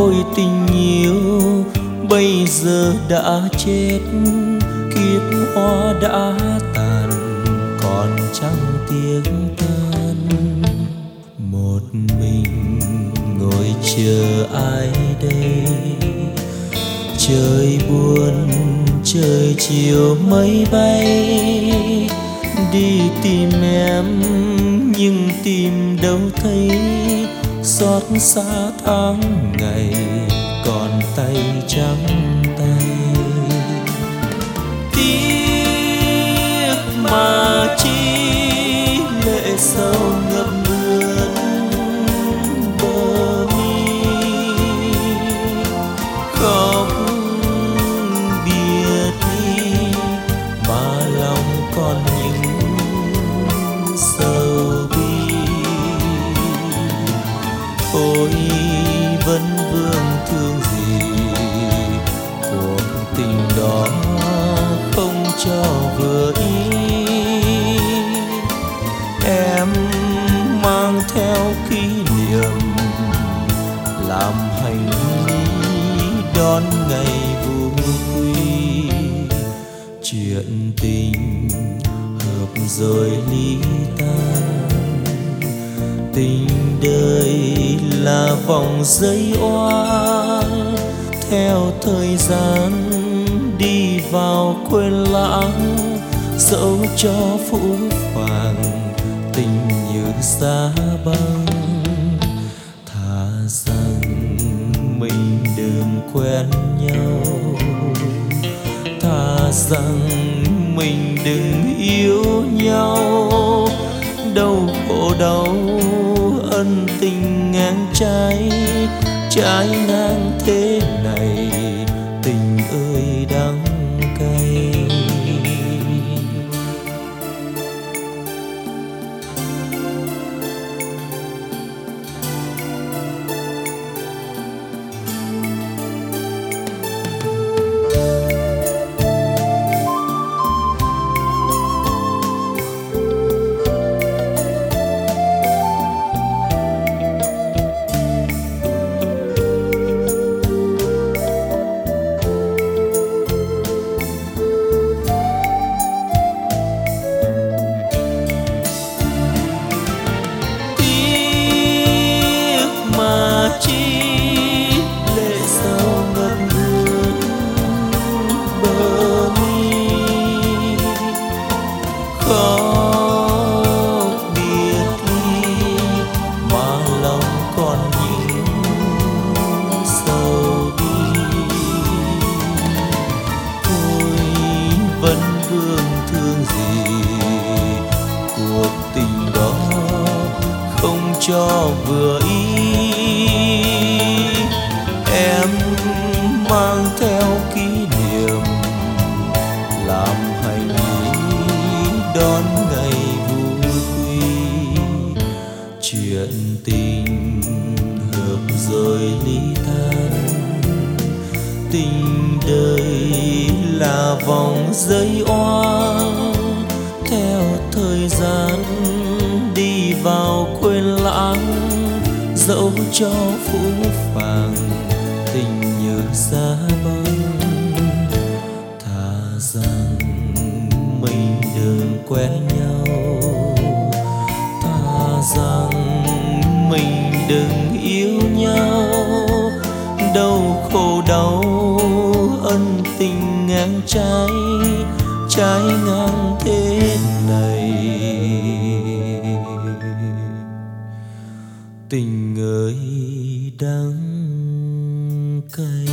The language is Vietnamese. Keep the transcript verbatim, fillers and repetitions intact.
ôi tình yêu bây giờ đã chết, kiếp hoa đã tàn còn chẳng tiếng tan. Một mình ngồi chờ ai đây, trời buồn trời chiều mây bay. Đi tìm em nhưng tìm đâu thấy, xót xa tháng ngày còn tay trắng tay. Tiếc mà chi lệ sâu ngập ngướt bờ mi, khóc biệt ly mà lòng còn những sầu bi. Ôi vẫn vương thương gì cuộc tình đó không cho vừa ý. Em mang theo kỷ niệm làm hành lý đón ngày vui quy. Chuyện tình hợp rồi ly tan, tình đời là vòng dây oan. Theo thời gian đi vào quên lãng, dẫu cho phũ phàng tình như giá băng. Thà rằng mình đừng quen nhau, thà rằng mình đừng yêu nhau. Đau khổ đau ân tình ngang trái, trái ngang thế này tình ơi đắng cay. Khóc biệt ly mà lòng còn những sầu bi. Tôi vẫn vương thương gì cuộc tình đó không cho vừa ý. Em mang theo kỷ niệm làm hành lý đón ngày vui quy. Chuyện tình hợp rồi ly tan, tình đời là vòng dây oan. Theo thời gian đi vào quên lãng, dẫu cho phũ phàng tình như giá băng. Thà rằng mình đừng quen nhau, thà rằng mình đừng yêu nhau. Đau khổ đau ân tình ngang trái, trái ngang thế này tình ơi đắng cay.